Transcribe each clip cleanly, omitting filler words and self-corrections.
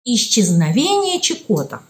Исчезновение Чикота.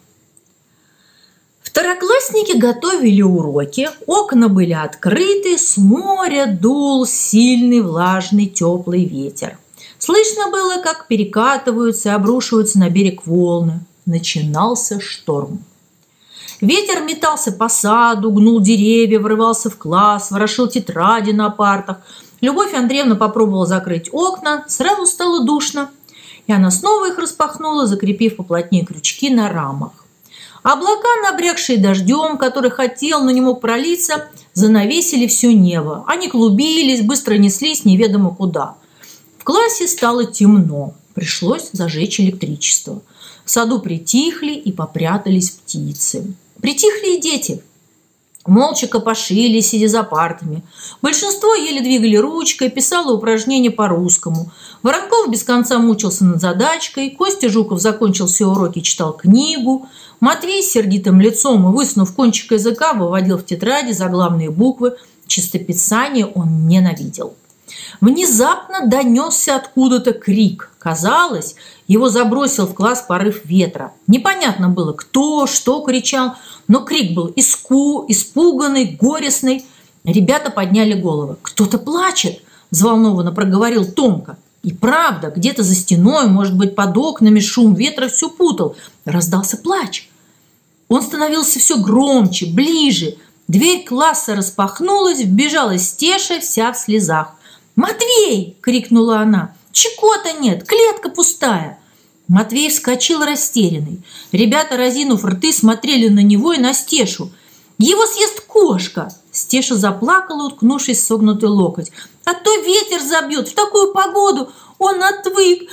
Второклассники готовили уроки, окна были открыты, с моря дул сильный влажный теплый ветер. Слышно было, как перекатываются и обрушиваются на берег волны. Начинался шторм. Ветер метался по саду, гнул деревья, врывался в класс, ворошил тетради на партах. Любовь Андреевна попробовала закрыть окна, сразу стало душно. И она снова их распахнула, закрепив поплотнее крючки на рамах. Облака, набрякшие дождем, который хотел, но не мог пролиться, занавесили все небо. Они клубились, быстро неслись неведомо куда. В классе стало темно. Пришлось зажечь электричество. В саду притихли и попрятались птицы. Притихли и дети. Молча копошились, сидя за партами. Большинство еле двигали ручкой, писало упражнения по-русскому. Воронков без конца мучился над задачкой. Костя Жуков закончил все уроки и читал книгу. Матвей с сердитым лицом и высунув кончик языка выводил в тетради заглавные буквы. Чистописание он ненавидел. Внезапно донесся откуда-то крик. Казалось, его забросил в класс порыв ветра. Непонятно было, кто, что кричал, но крик был испуганный, горестный. Ребята подняли головы. «Кто-то плачет!» – взволнованно проговорил Томка. И правда, где-то за стеной, может быть, под окнами шум ветра все путал. Раздался плач. Он становился все громче, ближе. Дверь класса распахнулась, вбежала Стеша, вся в слезах. «Матвей!» – крикнула она. «Чикота нет, клетка пустая!» Матвей вскочил растерянный. Ребята, разинув рты, смотрели на него и на Стешу. «Его съест кошка!» Стеша заплакала, уткнувшись в согнутый локоть. «А то ветер забьет в такую погоду! Он отвык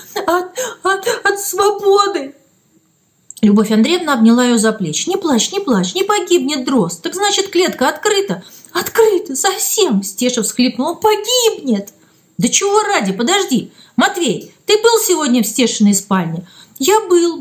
от свободы!» Любовь Андреевна обняла ее за плечи. «Не плачь, не плачь, не погибнет дрозд. Так значит, клетка открыта?» «Открыта, совсем!» Стеша всхлипнула. «Погибнет!» «Да чего ради? Подожди! Матвей, ты был сегодня в Стешиной спальне?» «Я был.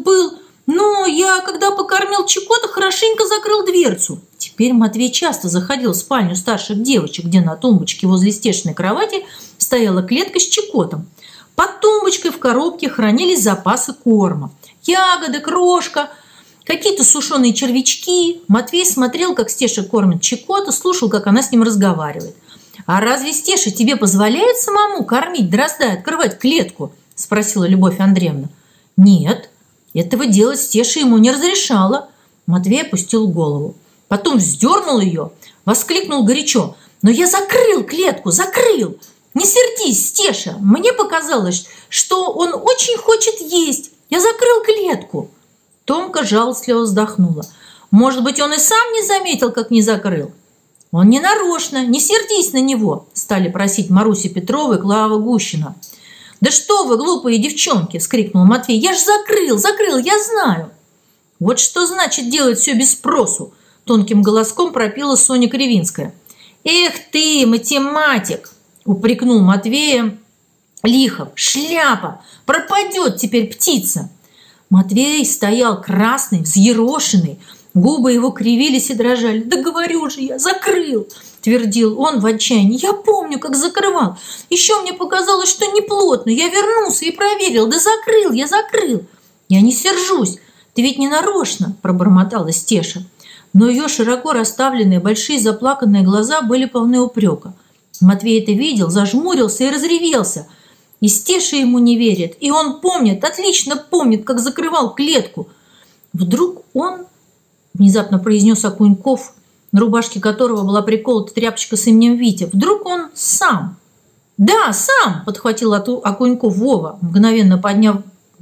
Но я, когда покормил Чикота, хорошенько закрыл дверцу». Теперь Матвей часто заходил в спальню старших девочек, где на тумбочке возле Стешиной кровати стояла клетка с Чикотом. Под тумбочкой в коробке хранились запасы корма. Ягоды, крошка, какие-то сушеные червячки. Матвей смотрел, как Стеша кормит Чикота, слушал, как она с ним разговаривает. «А разве Стеша тебе позволяет самому кормить дрозда и открывать клетку?» – спросила Любовь Андреевна. «Нет, этого делать Стеша ему не разрешала». Матвей опустил голову. Потом вздернул ее, воскликнул горячо. «Но я закрыл клетку, закрыл! Не сердись, Стеша! Мне показалось, что он очень хочет есть. Я закрыл клетку!» Томка жалостливо вздохнула. «Может быть, он и сам не заметил, как не закрыл?» «Он не нарочно, не сердись на него!» стали просить Маруся Петрова и Клава Гущина. «Да что вы, глупые девчонки!» – вскрикнул Матвей. «Я ж закрыл, я знаю!» «Вот что значит делать все без спросу!» – тонким голоском пропела Соня Кривинская. «Эх ты, математик!» – упрекнул Матвея Лихов. «Шляпа! Пропадет теперь птица!» Матвей стоял красный, взъерошенный. Губы его кривились и дрожали. «Да говорю же я, закрыл!» – твердил он в отчаянии. «Я помню, как закрывал. Еще мне показалось, что неплотно. Я вернулся и проверил. Да закрыл, я закрыл!» «Я не сержусь. Ты ведь не нарочно!» – пробормотала Стеша. Но ее широко расставленные большие заплаканные глаза были полны упрека. Матвей это видел, зажмурился и разревелся. И Стеша ему не верит. И он помнит, отлично помнит, как закрывал клетку. Вдруг он... Внезапно произнес Окуньков, на рубашке которого была приколота тряпочка с именем Витя. «Вдруг он сам?» «Да, сам!» – подхватил Окуньков Вова, мгновенно подняв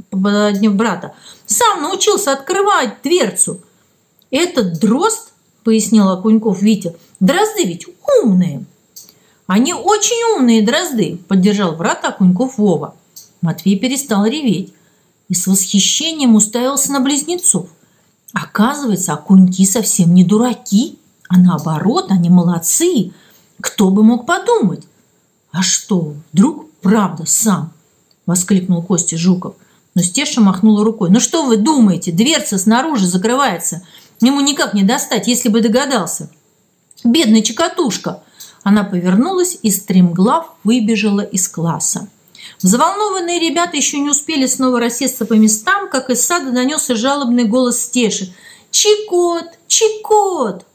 брата. «Сам научился открывать дверцу». «Этот дрозд?» – пояснил Окуньков Витя. «Дрозды ведь умные». «Они очень умные дрозды», – поддержал брата Окуньков Вова. Матвей перестал реветь и с восхищением уставился на близнецов. Оказывается, окуньки совсем не дураки, а наоборот, они молодцы. Кто бы мог подумать? «А что, вдруг правда сам?» – воскликнул Костя Жуков. Но Стеша махнула рукой. «Ну что вы думаете, дверца снаружи закрывается. Ему никак не достать, если бы догадался. Бедный Чикотушка!» Она повернулась и стремглав выбежала из класса. Взволнованные ребята еще не успели снова рассесться по местам, как из сада донесся жалобный голос Стеши. «Чикот! Чикот!»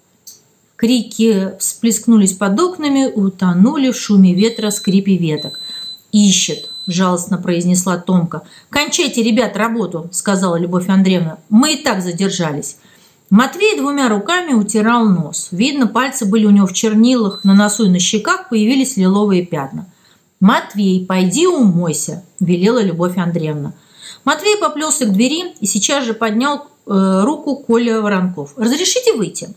Крики всплескнулись под окнами, утонули в шуме ветра, скрипе веток. «Ищет!» – жалостно произнесла Томка. «Кончайте, ребят, работу!» – сказала Любовь Андреевна. «Мы и так задержались». Матвей двумя руками утирал нос. Видно, пальцы были у него в чернилах, на носу и на щеках появились лиловые пятна. «Матвей, пойди умойся», – велела Любовь Андреевна. Матвей поплелся к двери и сейчас же поднял руку Коля Воронков. «Разрешите выйти?»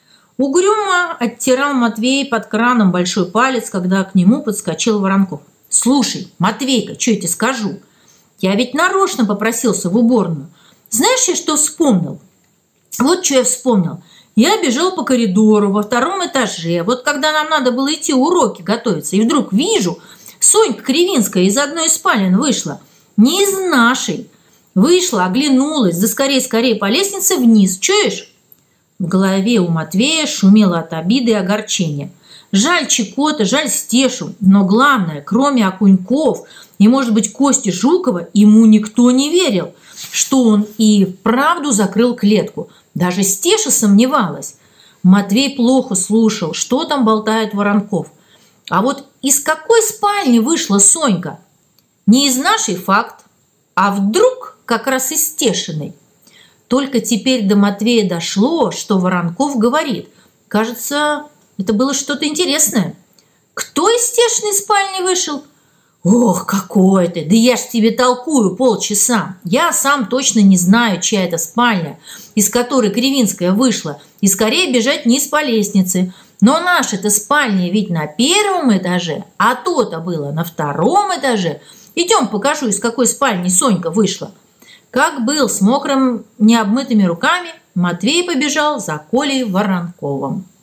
Угрюмо оттирал Матвей под краном большой палец, когда к нему подскочил Воронков. «Слушай, Матвейка, что я тебе скажу? Я ведь нарочно попросился в уборную. Знаешь, я что вспомнил? Вот что я вспомнил. Я бежал по коридору во втором этаже, вот когда нам надо было идти уроки готовиться, и вдруг вижу, Сонька Кривинская из одной из спален вышла, не из нашей. Вышла, оглянулась, да скорее по лестнице вниз, чуешь?» В голове у Матвея шумело от обиды и огорчения. Жаль Чикота, жаль Стешу, но главное, кроме Окуньков и, может быть, Кости Жукова, ему никто не верил, что он и вправду закрыл клетку. Даже Стеша сомневалась. Матвей плохо слушал, что там болтает Воронков. А вот из какой спальни вышла Сонька? Не из нашей факт, а вдруг как раз из Стешиной. Только теперь до Матвея дошло, что Воронков говорит. Кажется, это было что-то интересное. Кто из Стешиной спальни вышел? Ох, какой ты! Да я ж тебе толкую полчаса. Я сам точно не знаю, чья это спальня, из которой Кривинская вышла. И скорее бежать вниз по лестнице. Но наша-то спальня ведь на первом этаже, а то-то было на втором этаже. Идем покажу, из какой спальни Сонька вышла. Как был с мокрым необмытыми руками, Матвей побежал за Колей Воронковым.